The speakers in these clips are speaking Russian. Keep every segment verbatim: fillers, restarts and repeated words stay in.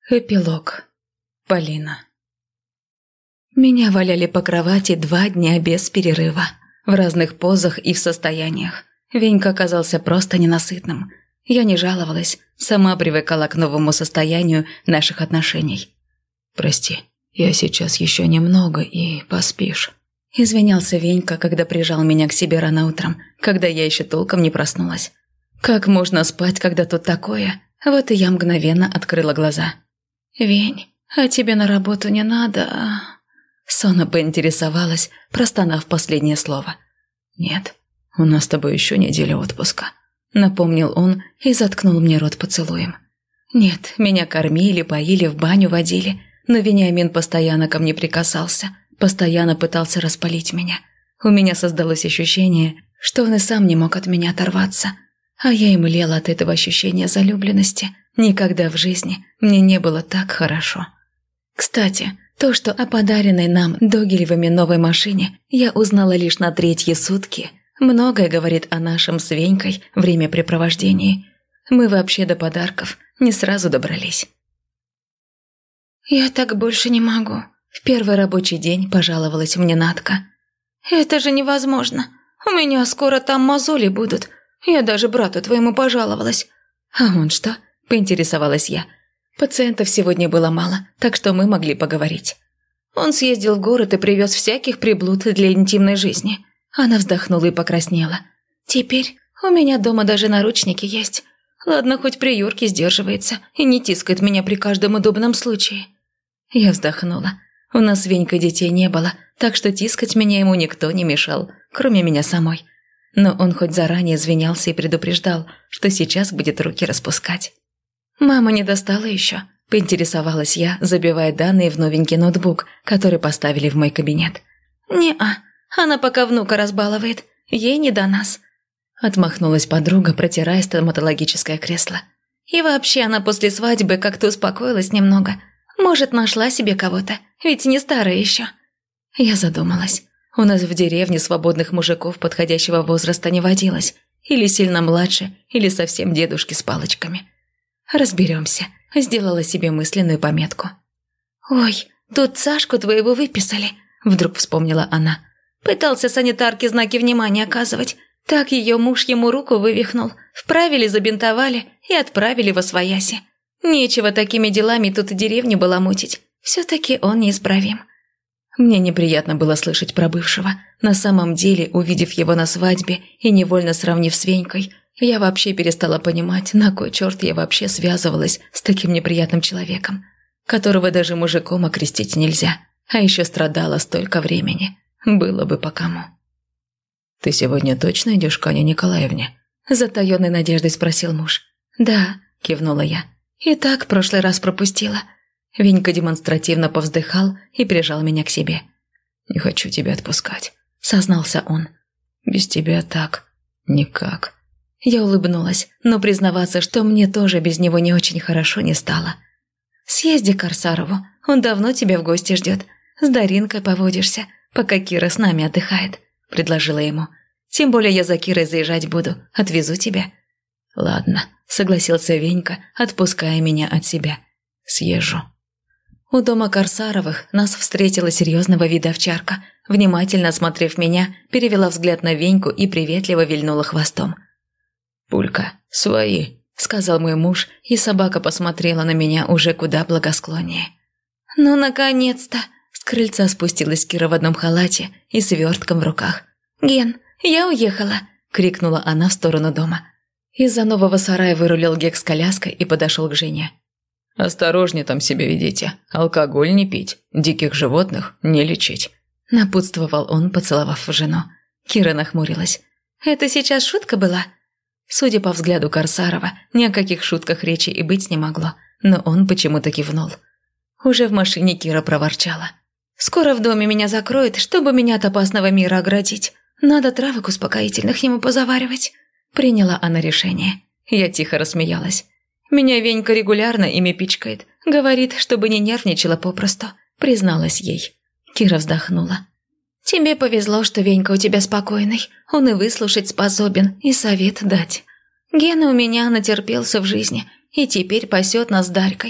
Эпилог. Полина. Меня валяли по кровати два дня без перерыва, в разных позах и в состояниях. Венька оказался просто ненасытным. Я не жаловалась, сама привыкала к новому состоянию наших отношений. «Прости, я сейчас еще немного и поспишь», – извинялся Венька, когда прижал меня к себе рано утром, когда я еще толком не проснулась. Как можно спать, когда тут такое? Вот и я мгновенно открыла глаза. «Вень, а тебе на работу не надо?» Сонно поинтересовалась, простонав последнее слово. «Нет, у нас с тобой еще неделя отпуска», — напомнил он и заткнул мне рот поцелуем. «Нет, меня кормили, поили, в баню водили, но Вениамин постоянно ко мне прикасался, постоянно пытался распалить меня. У меня создалось ощущение, что он и сам не мог от меня оторваться, а я и млела от этого ощущения залюбленности». Никогда в жизни мне не было так хорошо. Кстати, то, что о подаренной нам Догилевыми новой машине я узнала лишь на третьи сутки, многое говорит о нашем с Венькой времяпрепровождении. Мы вообще до подарков не сразу добрались. «Я так больше не могу», – в первый рабочий день пожаловалась мне Надка. «Это же невозможно. У меня скоро там мозоли будут. Я даже брату твоему пожаловалась». «А он что?» – поинтересовалась я. Пациентов сегодня было мало, так что мы могли поговорить. Он съездил в город и привез всяких приблуд для интимной жизни. Она вздохнула и покраснела. «Теперь у меня дома даже наручники есть. Ладно, хоть при Юрке сдерживается и не тискает меня при каждом удобном случае». Я вздохнула. У нас с Венькой детей не было, так что тискать меня ему никто не мешал, кроме меня самой. Но он хоть заранее извинялся и предупреждал, что сейчас будет руки распускать. «Мама не достала еще?» – поинтересовалась я, забивая данные в новенький ноутбук, который поставили в мой кабинет. «Не-а, она пока внука разбалывает, ей не до нас», – отмахнулась подруга, протирая стоматологическое кресло. «И вообще она после свадьбы как-то успокоилась немного. Может, нашла себе кого-то, ведь не старая еще». Я задумалась. У нас в деревне свободных мужиков подходящего возраста не водилось. Или сильно младше, или совсем дедушки с палочками. «Разберемся», – сделала себе мысленную пометку. «Ой, тут Сашку твоего выписали», – вдруг вспомнила она. «Пытался санитарке знаки внимания оказывать. Так ее муж ему руку вывихнул. Вправили, забинтовали и отправили восвояси. Нечего такими делами тут деревню баламутить. Все-таки он неисправим». Мне неприятно было слышать про бывшего. На самом деле, увидев его на свадьбе и невольно сравнив с Венькой, я вообще перестала понимать, на кой черт я вообще связывалась с таким неприятным человеком, которого даже мужиком окрестить нельзя, а еще страдала столько времени. Было бы по кому. «Ты сегодня точно идешь к Ане Николаевне?» – с затаенной надеждой спросил муж. «Да», – кивнула я. «И так в прошлый раз пропустила». Венька демонстративно повздыхал и прижал меня к себе. «Не хочу тебя отпускать», – сознался он. «Без тебя так никак». Я улыбнулась, но признаваться, что мне тоже без него не очень хорошо, не стало. «Съезди к Арсарову, он давно тебя в гости ждет. С Даринкой поводишься, пока Кира с нами отдыхает», – предложила ему. «Тем более я за Кирой заезжать буду, отвезу тебя». «Ладно», – согласился Венька, отпуская меня от себя. «Съезжу». У дома Корсаровых нас встретила серьезного вида овчарка. Внимательно осмотрев меня, перевела взгляд на Веньку и приветливо вильнула хвостом. «Пулька, свои», – сказал мой муж, и собака посмотрела на меня уже куда благосклоннее. «Ну, наконец-то!» – с крыльца спустилась Кира в одном халате и свертком в руках. «Ген, я уехала!» – крикнула она в сторону дома. Из-за нового сарая вырулил Гек с коляской и подошел к Жене. «Осторожнее там себя ведите, алкоголь не пить, диких животных не лечить», – напутствовал он, поцеловав жену. Кира нахмурилась. «Это сейчас шутка была?» Судя по взгляду Корсарова, ни о каких шутках речи и быть не могло, но он почему-то кивнул. Уже в машине Кира проворчала. «Скоро в доме меня закроют, чтобы меня от опасного мира оградить. Надо травок успокоительных ему позаваривать». Приняла она решение. Я тихо рассмеялась. «Меня Венька регулярно ими пичкает. Говорит, чтобы не нервничала попросту», призналась ей. Кира вздохнула. «Тебе повезло, что Венька у тебя спокойный. Он и выслушать способен, и совет дать. Гена у меня натерпелся в жизни, и теперь пасет нас с Дарькой. В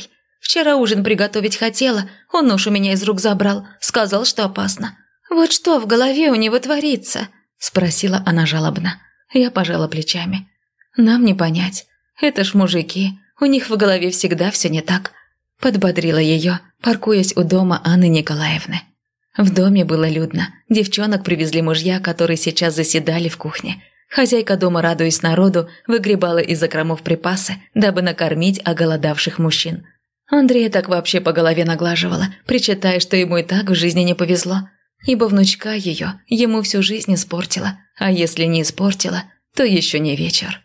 Вчера ужин приготовить хотела, он нож у меня из рук забрал, сказал, что опасно. Вот что в голове у него творится?» – спросила она жалобно. Я пожала плечами. «Нам не понять. Это ж мужики, у них в голове всегда все не так». Подбодрила ее, паркуясь у дома Анны Николаевны. В доме было людно. Девчонок привезли мужья, которые сейчас заседали в кухне. Хозяйка дома, радуясь народу, выгребала из закромов припасы, дабы накормить оголодавших мужчин. Андрея так вообще по голове наглаживала, причитая, что ему и так в жизни не повезло. Ибо внучка ее ему всю жизнь испортила, а если не испортила, то еще не вечер.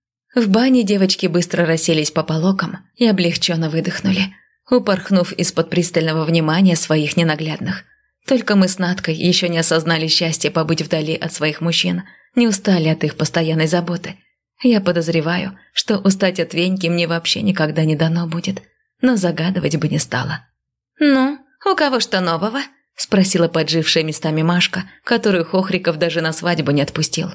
В бане девочки быстро расселись по полокам и облегченно выдохнули, упорхнув из-под пристального внимания своих ненаглядных. Только мы с Надкой еще не осознали счастье побыть вдали от своих мужчин, не устали от их постоянной заботы. Я подозреваю, что устать от Веньки мне вообще никогда не дано будет, но загадывать бы не стала. «Ну, у кого что нового?» – спросила поджившая местами Машка, которую Хохриков даже на свадьбу не отпустил.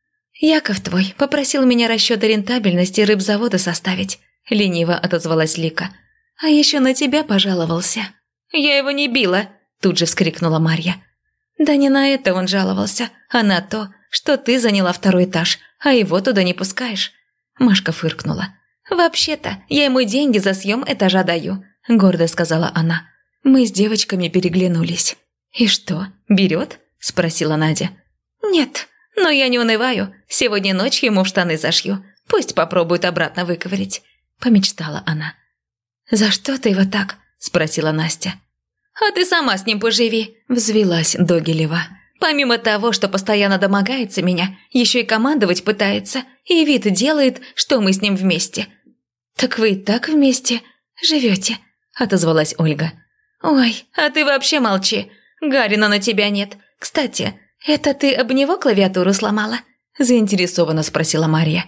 «Яков твой попросил меня расчеты рентабельности рыбзавода составить», – лениво отозвалась Лика. «А еще на тебя пожаловался». «Я его не била», – тут же вскрикнула Марья. «Да не на это он жаловался, а на то, что ты заняла второй этаж, а его туда не пускаешь». Машка фыркнула. «Вообще-то я ему деньги за съем этажа даю», – гордо сказала она. Мы с девочками переглянулись. «И что, берет?» – спросила Надя. «Нет, но я не унываю. Сегодня ночью ему в штаны зашью. Пусть попробует обратно выковырять», – помечтала она. «За что ты его так?» – спросила Настя. «А ты сама с ним поживи», – взвилась Догилева. «Помимо того, что постоянно домогается меня, еще и командовать пытается, и вид делает, что мы с ним вместе». «Так вы и так вместе живете?» – отозвалась Ольга. «Ой, а ты вообще молчи. Гарина на тебя нет. Кстати, это ты об него клавиатуру сломала?» – заинтересованно спросила Марья.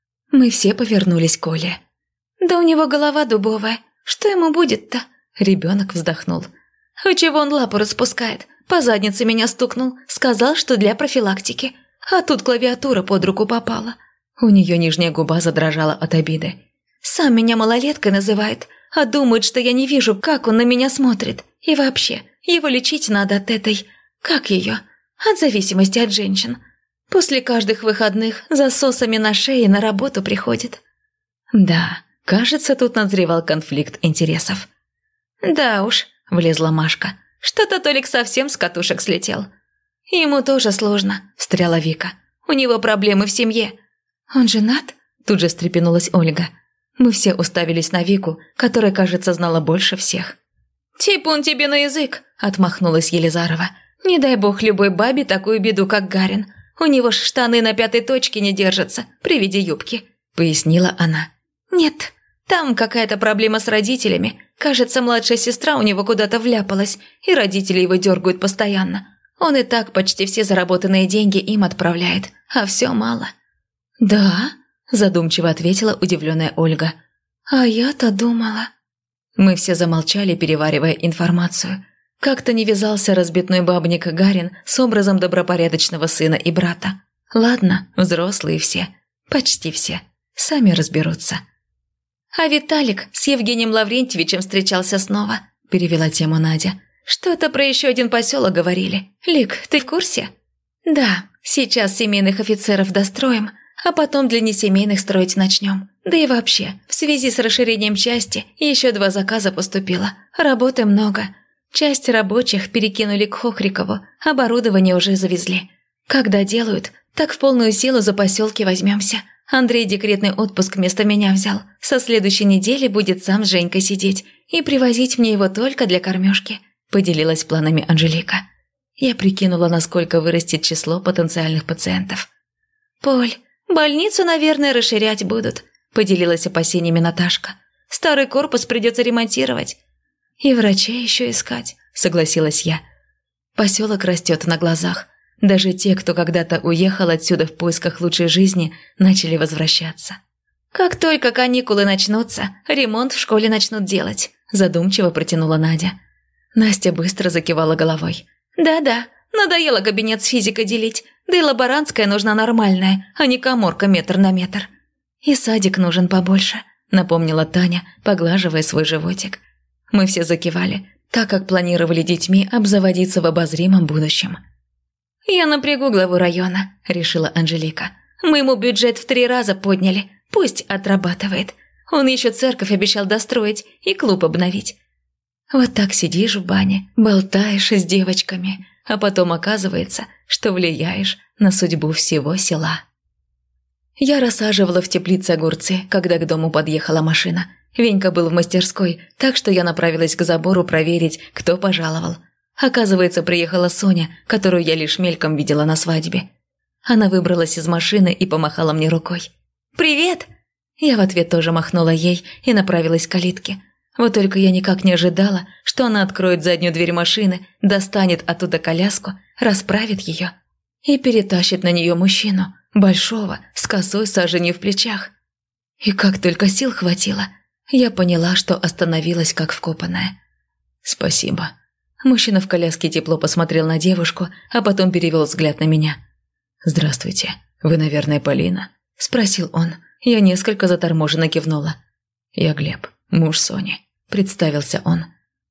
Мы все повернулись к Оле. «Да у него голова дубовая. Что ему будет-то?» – ребенок вздохнул. «А чего он лапу распускает? По заднице меня стукнул, сказал, что для профилактики. А тут клавиатура под руку попала». У нее нижняя губа задрожала от обиды. «Сам меня малолеткой называет, а думает, что я не вижу, как он на меня смотрит. И вообще, его лечить надо от этой... Как ее? От зависимости от женщин. После каждых выходных засосами на шее на работу приходит». Да, кажется, тут назревал конфликт интересов. «Да уж», – влезла Машка, – «что-то Толик совсем с катушек слетел». «Ему тоже сложно», – встряла Вика. «У него проблемы в семье». «Он женат?» – тут же встрепенулась Ольга. Мы все уставились на Вику, которая, кажется, знала больше всех. «Типун тебе на язык!» – отмахнулась Елизарова. «Не дай бог любой бабе такую беду, как Гарин. У него ж штаны на пятой точке не держатся при виде юбки», – пояснила она. «Нет, там какая-то проблема с родителями. Кажется, младшая сестра у него куда-то вляпалась, и родители его дергают постоянно. Он и так почти все заработанные деньги им отправляет, а все мало». «Да?» – задумчиво ответила удивленная Ольга. «А я-то думала...» Мы все замолчали, переваривая информацию. Как-то не вязался разбитной бабник Гарин с образом добропорядочного сына и брата. Ладно, взрослые все, почти все, сами разберутся. «А Виталик с Евгением Лаврентьевичем встречался снова», – перевела тему Надя. «Что-то про еще один поселок говорили. Лик, ты в курсе?» «Да, сейчас семейных офицеров достроим, а потом для несемейных строить начнем. Да и вообще, в связи с расширением части еще два заказа поступило. Работы много. Часть рабочих перекинули к Хохрикову, оборудование уже завезли. Когда делают, так в полную силу за поселки возьмемся. Андрей декретный отпуск вместо меня взял. Со следующей недели будет сам с Женькой сидеть и привозить мне его только для кормежки», – поделилась планами Анжелика. Я прикинула, насколько вырастет число потенциальных пациентов. «Поль, больницу, наверное, расширять будут», – поделилась опасениями Наташка. «Старый корпус придется ремонтировать». «И врачей еще искать», – согласилась я. Поселок растет на глазах. Даже те, кто когда-то уехал отсюда в поисках лучшей жизни, начали возвращаться. «Как только каникулы начнутся, ремонт в школе начнут делать», – задумчиво протянула Надя. Настя быстро закивала головой. «Да-да, надоело кабинет с физикой делить, да и лаборантская нужна нормальная, а не каморка метр на метр. И садик нужен побольше», – напомнила Таня, поглаживая свой животик. Мы все закивали, так как планировали детьми обзаводиться в обозримом будущем. «Я напрягу главу района», – решила Анжелика. «Мы ему бюджет в три раза подняли, пусть отрабатывает. Он еще церковь обещал достроить и клуб обновить». Вот так сидишь в бане, болтаешь с девочками, а потом оказывается, что влияешь на судьбу всего села. Я рассаживала в теплице огурцы, когда к дому подъехала машина. Венька был в мастерской, так что я направилась к забору проверить, кто пожаловал. Оказывается, приехала Соня, которую я лишь мельком видела на свадьбе. Она выбралась из машины и помахала мне рукой. «Привет!» Я в ответ тоже махнула ей и направилась к калитке. Вот только я никак не ожидала, что она откроет заднюю дверь машины, достанет оттуда коляску, расправит ее и перетащит на нее мужчину, большого, с косой саженью в плечах. И как только сил хватило, я поняла, что остановилась как вкопанная. «Спасибо». Мужчина в коляске тепло посмотрел на девушку, а потом перевел взгляд на меня. «Здравствуйте. Вы, наверное, Полина?» – спросил он. Я несколько заторможенно кивнула. «Я Глеб, муж Сони», – представился он.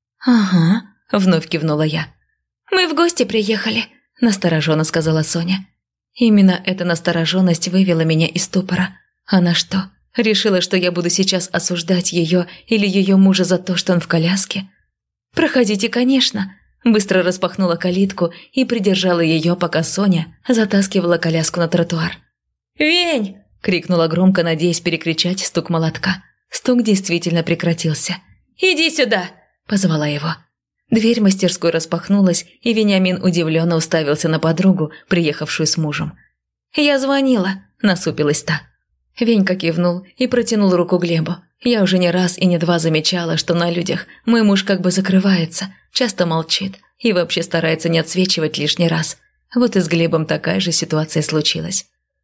«Ага», – вновь кивнула я. «Мы в гости приехали», – настороженно сказала Соня. Именно эта настороженность вывела меня из ступора. Она что, решила, что я буду сейчас осуждать ее или ее мужа за то, что он в коляске? «Проходите, конечно», – быстро распахнула калитку и придержала ее, пока Соня затаскивала коляску на тротуар. «Вень!» – крикнула громко, надеясь перекричать стук молотка. Стук действительно прекратился. «Иди сюда!» – позвала его. Дверь мастерской распахнулась, и Вениамин удивленно уставился на подругу, приехавшую с мужем. «Я звонила», – насупилась та. Венька кивнул и протянул руку Глебу. Я уже не раз и не два замечала, что на людях мой муж как бы закрывается, часто молчит и вообще старается не отсвечивать лишний раз. Вот и с Глебом такая же ситуация случилась.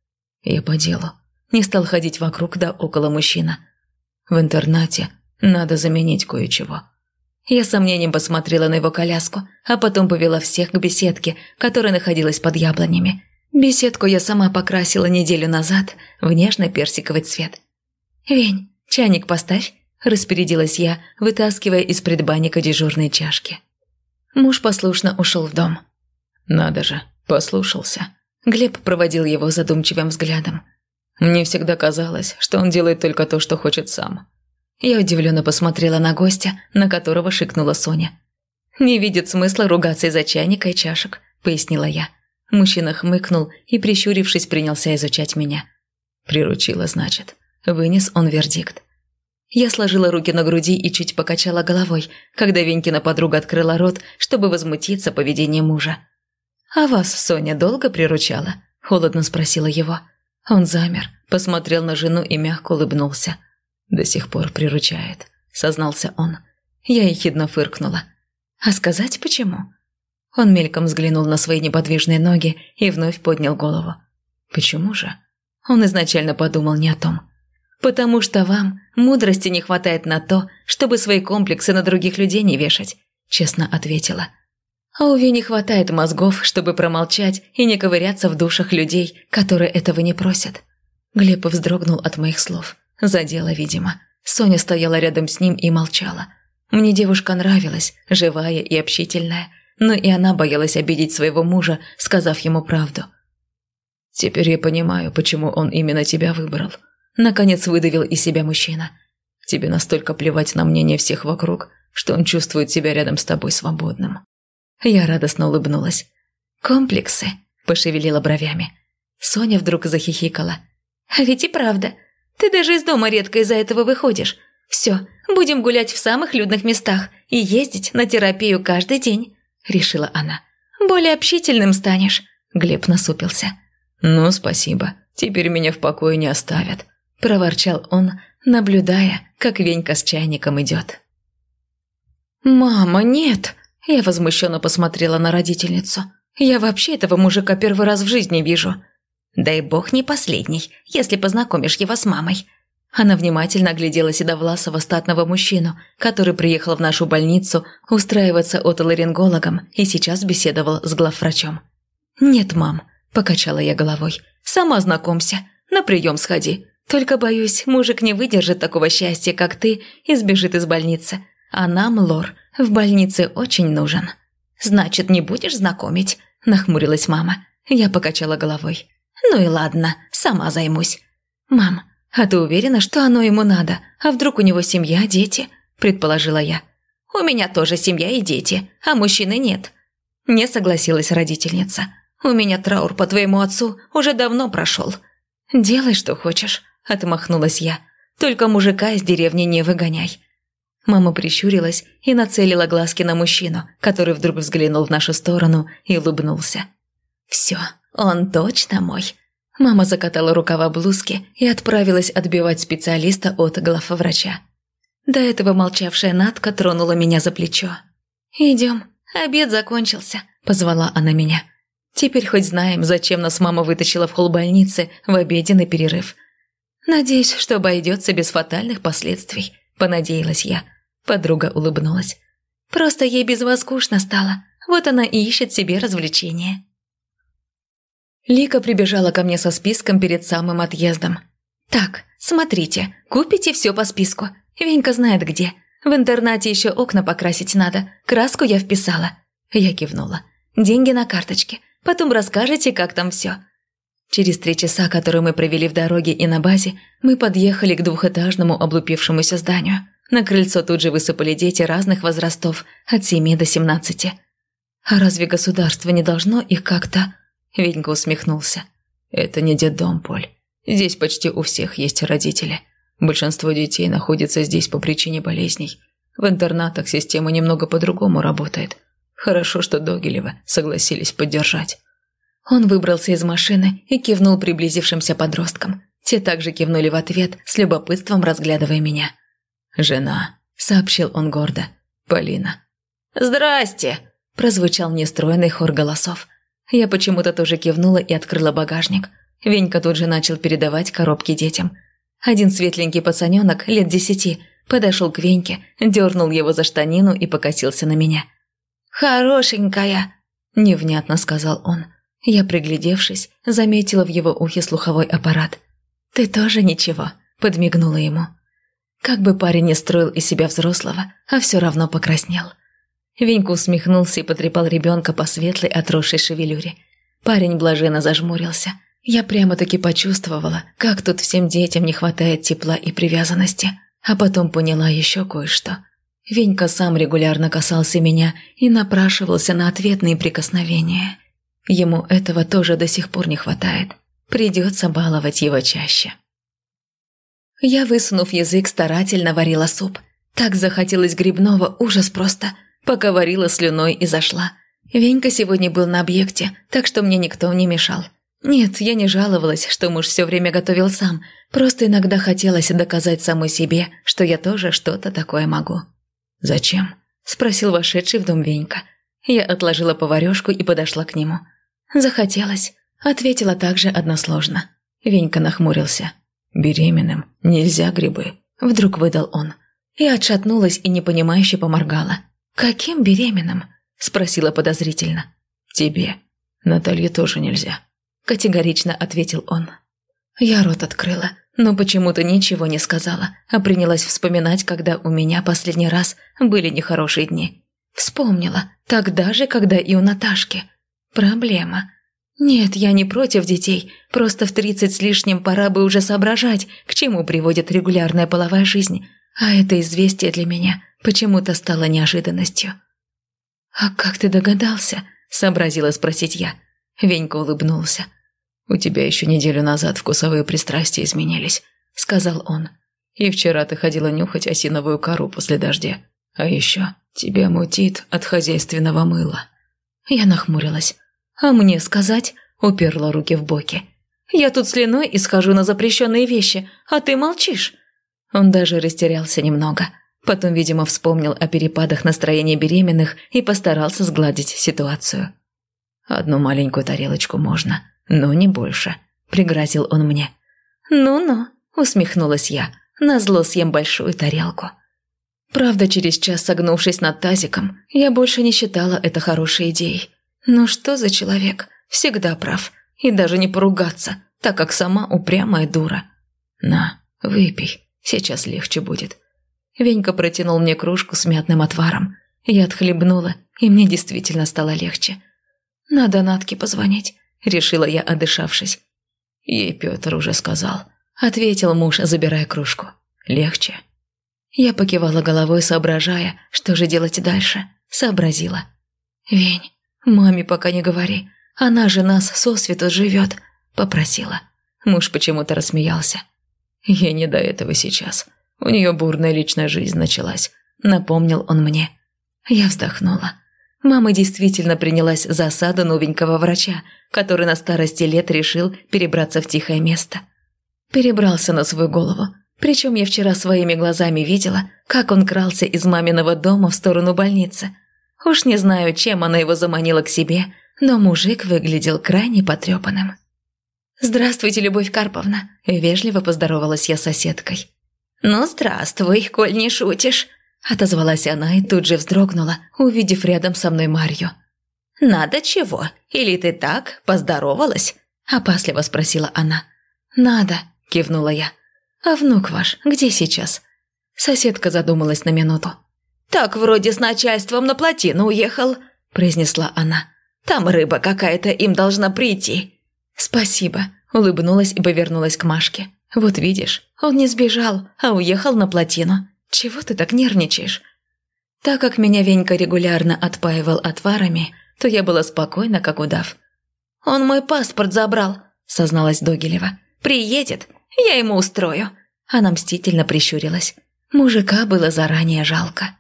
Я по делу. Не стал ходить вокруг да около мужчина. В интернате надо заменить кое-чего. Я с сомнением посмотрела на его коляску, а потом повела всех к беседке, которая находилась под яблонями. Беседку я сама покрасила неделю назад в нежно-персиковый цвет. «Вень, чайник поставь», – распорядилась я, вытаскивая из предбанника дежурные чашки. Муж послушно ушел в дом. «Надо же, послушался». Глеб проводил его задумчивым взглядом. «Мне всегда казалось, что он делает только то, что хочет сам». Я удивленно посмотрела на гостя, на которого шикнула Соня. «Не видит смысла ругаться из-за чайника и чашек», – пояснила я. Мужчина хмыкнул и, прищурившись, принялся изучать меня. «Приручила, значит». Вынес он вердикт. Я сложила руки на груди и чуть покачала головой, когда Венькина подруга открыла рот, чтобы возмутиться поведением мужа. «А вас Соня долго приручала?» – холодно спросила его. Он замер, посмотрел на жену и мягко улыбнулся. «До сих пор приручает», – сознался он. Я ехидно фыркнула. «А сказать почему?» Он мельком взглянул на свои неподвижные ноги и вновь поднял голову. «Почему же?» Он изначально подумал не о том. «Потому что вам мудрости не хватает на то, чтобы свои комплексы на других людей не вешать», – честно ответила. «А у Ви не хватает мозгов, чтобы промолчать и не ковыряться в душах людей, которые этого не просят». Глеб вздрогнул от моих слов. Задело, видимо. Соня стояла рядом с ним и молчала. Мне девушка нравилась, живая и общительная, но и она боялась обидеть своего мужа, сказав ему правду. «Теперь я понимаю, почему он именно тебя выбрал», – наконец выдавил из себя мужчина. «Тебе настолько плевать на мнение всех вокруг, что он чувствует себя рядом с тобой свободным». Я радостно улыбнулась. «Комплексы?» – пошевелила бровями. Соня вдруг захихикала. «А ведь и правда. Ты даже из дома редко из-за этого выходишь. Все, будем гулять в самых людных местах и ездить на терапию каждый день», – решила она. «Более общительным станешь», – Глеб насупился. «Ну, спасибо. Теперь меня в покое не оставят», – проворчал он, наблюдая, как Венька с чайником идет. «Мама, нет!» – я возмущенно посмотрела на родительницу. «Я вообще этого мужика первый раз в жизни вижу». «Дай бог не последний, если познакомишь его с мамой». Она внимательно оглядела седовласого статного мужчину, который приехал в нашу больницу устраиваться отоларингологом и сейчас беседовал с главврачом. «Нет, мам», – покачала я головой, – «сама знакомься, на прием сходи. Только, боюсь, мужик не выдержит такого счастья, как ты, и сбежит из больницы. А нам, Лор, в больнице очень нужен». «Значит, не будешь знакомить?» – нахмурилась мама. Я покачала головой. «Ну и ладно, сама займусь». «Мам, а ты уверена, что оно ему надо? А вдруг у него семья, дети?» – предположила я. «У меня тоже семья и дети, а мужчины нет». Не согласилась родительница. «У меня траур по твоему отцу уже давно прошел». «Делай, что хочешь», – отмахнулась я. «Только мужика из деревни не выгоняй». Мама прищурилась и нацелила глазки на мужчину, который вдруг взглянул в нашу сторону и улыбнулся. «Все, он точно мой». Мама закатала рукава блузки и отправилась отбивать специалиста от главврача. До этого молчавшая Натка тронула меня за плечо. «Идем, обед закончился», – позвала она меня. «Теперь хоть знаем, зачем нас мама вытащила в холл больницы в обеденный перерыв». «Надеюсь, что обойдется без фатальных последствий», – понадеялась я. Подруга улыбнулась. «Просто ей без вас скучно стало, вот она и ищет себе развлечения». Лика прибежала ко мне со списком перед самым отъездом. «Так, смотрите, купите все по списку. Венька знает где. В интернате еще окна покрасить надо. Краску я вписала». Я кивнула. «Деньги на карточке. Потом расскажете, как там все». Через три часа, которые мы провели в дороге и на базе, мы подъехали к двухэтажному облупившемуся зданию. На крыльцо тут же высыпали дети разных возрастов, от семи до семнадцати. «А разве государство не должно их как-то...» Венька усмехнулся. «Это не детдом, Поль. Здесь почти у всех есть родители. Большинство детей находится здесь по причине болезней. В интернатах система немного по-другому работает. Хорошо, что Догилевы согласились поддержать». Он выбрался из машины и кивнул приблизившимся подросткам. Те также кивнули в ответ, с любопытством разглядывая меня. «Жена», — сообщил он гордо. «Полина». «Здрасте», — прозвучал нестройный хор голосов. Я почему-то тоже кивнула и открыла багажник. Венька тут же начал передавать коробки детям. Один светленький пацаненок, лет десяти, подошел к Веньке, дернул его за штанину и покосился на меня. «Хорошенькая», – невнятно сказал он. Я, приглядевшись, заметила в его ухе слуховой аппарат. «Ты тоже ничего», – подмигнула ему. Как бы парень не строил из себя взрослого, а все равно покраснел. Венька усмехнулся и потрепал ребенка по светлой отросшей шевелюре. Парень блаженно зажмурился. Я прямо-таки почувствовала, как тут всем детям не хватает тепла и привязанности. А потом поняла еще кое-что. Венька сам регулярно касался меня и напрашивался на ответные прикосновения. Ему этого тоже до сих пор не хватает. Придется баловать его чаще. Я, высунув язык, старательно варила суп. Так захотелось грибного, ужас просто. Пока варила, слюной и зашла. Венька сегодня был на объекте, так что мне никто не мешал. Нет, я не жаловалась, что муж все время готовил сам. Просто иногда хотелось доказать самой себе, что я тоже что-то такое могу. «Зачем?» – спросил вошедший в дом Венька. Я отложила поварешку и подошла к нему. «Захотелось», – ответила также односложно. Венька нахмурился. «Беременным нельзя грибы», – вдруг выдал он. Я отшатнулась и непонимающе поморгала. «Каким беременным?» – спросила подозрительно. «Тебе. Наталье тоже нельзя», – категорично ответил он. Я рот открыла, но почему-то ничего не сказала, а принялась вспоминать, когда у меня последний раз были нехорошие дни. Вспомнила, тогда же, когда и у Наташки. Проблема. Нет, я не против детей, просто в тридцать с лишним пора бы уже соображать, к чему приводит регулярная половая жизнь, а это известие для меня почему-то стало неожиданностью. «А как ты догадался?» – сообразила спросить я. Венька улыбнулся. «У тебя еще неделю назад вкусовые пристрастия изменились», – сказал он. «И вчера ты ходила нюхать осиновую кору после дождя. А еще тебя мутит от хозяйственного мыла». Я нахмурилась. «А мне сказать?» – уперла руки в боки. «Я тут с Леной и схожу на запрещенные вещи, а ты молчишь». Он даже растерялся немного. Потом, видимо, вспомнил о перепадах настроения беременных и постарался сгладить ситуацию. «Одну маленькую тарелочку можно, но не больше», – пригрозил он мне. «Ну-ну», – усмехнулась я, – назло съем большую тарелку. Правда, через час, согнувшись над тазиком, я больше не считала это хорошей идеей. Ну что за человек? Всегда прав. И даже не поругаться, так как сама упрямая дура. «На, выпей, сейчас легче будет». Венька протянул мне кружку с мятным отваром. Я отхлебнула, и мне действительно стало легче. «Надо Натке позвонить», – решила я, отдышавшись. «Ей Петр уже сказал», – ответил муж, забирая кружку. «Легче». Я покивала головой, соображая, что же делать дальше. Сообразила. «Вень, маме пока не говори, она же нас сосвету живет», – попросила. Муж почему-то рассмеялся. «Ей не до этого сейчас. У нее бурная личная жизнь началась», – напомнил он мне. Я вздохнула. Мама действительно принялась за осаду новенького врача, который на старости лет решил перебраться в тихое место. Перебрался на свою голову. Причем я вчера своими глазами видела, как он крался из маминого дома в сторону больницы. Уж не знаю, чем она его заманила к себе, но мужик выглядел крайне потрепанным. «Здравствуйте, Любовь Карповна», – вежливо поздоровалась я с соседкой. «Ну, здравствуй, коль не шутишь», – отозвалась она и тут же вздрогнула, увидев рядом со мной Марью. «Надо чего? Или ты так поздоровалась?» – опасливо спросила она. «Надо», – кивнула я. «А внук ваш где сейчас?» Соседка задумалась на минуту. «Так вроде с начальством на плотину уехал», – произнесла она. «Там рыба какая-то им должна прийти». «Спасибо», – улыбнулась и повернулась к Машке. «Вот видишь, он не сбежал, а уехал на плотину. Чего ты так нервничаешь?» Так как меня Венька регулярно отпаивал отварами, то я была спокойна, как удав. «Он мой паспорт забрал», – созналась Догилева. «Приедет, я ему устрою». Она мстительно прищурилась. Мужика было заранее жалко.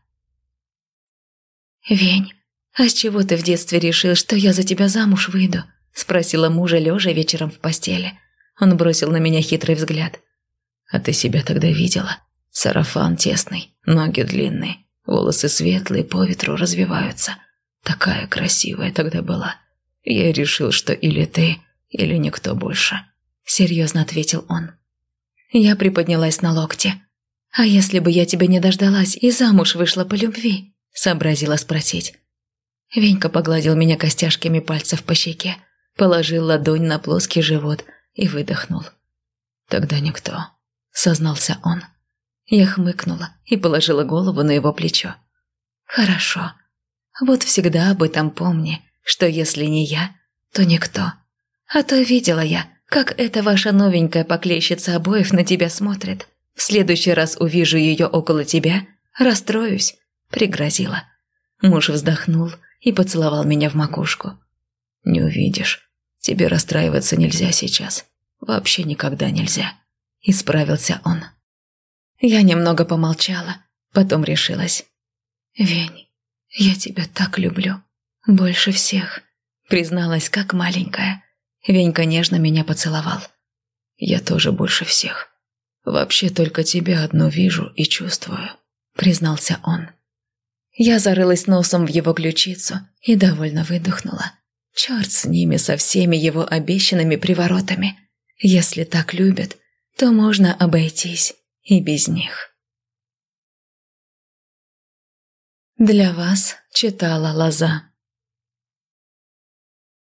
«Вень, а с чего ты в детстве решил, что я за тебя замуж выйду?» – спросила мужа, лежа вечером в постели. Он бросил на меня хитрый взгляд. «А ты себя тогда видела? Сарафан тесный, ноги длинные, волосы светлые, по ветру развиваются. Такая красивая тогда была. Я решил, что или ты, или никто больше», – серьезно ответил он. Я приподнялась на локте. «А если бы я тебя не дождалась и замуж вышла по любви?» – сообразила спросить. Венька погладил меня костяшками пальцев по щеке, положил ладонь на плоский живот и выдохнул. «Тогда никто», – сознался он. Я хмыкнула и положила голову на его плечо. «Хорошо. Вот всегда об этом помни, что если не я, то никто. А то видела я, как эта ваша новенькая поклещица обоев на тебя смотрит. В следующий раз увижу ее около тебя, расстроюсь», – пригрозила. Муж вздохнул и поцеловал меня в макушку. «Не увидишь. Тебе расстраиваться нельзя сейчас. Вообще никогда нельзя», – исправился он. Я немного помолчала, потом решилась. «Вень, я тебя так люблю. Больше всех», – призналась как маленькая. Венька нежно меня поцеловал. «Я тоже больше всех. Вообще только тебя одну вижу и чувствую», – признался он. Я зарылась носом в его ключицу и довольно выдохнула. Черт с ними, со всеми его обещанными приворотами. Если так любят, то можно обойтись и без них. Для вас читала Лоза.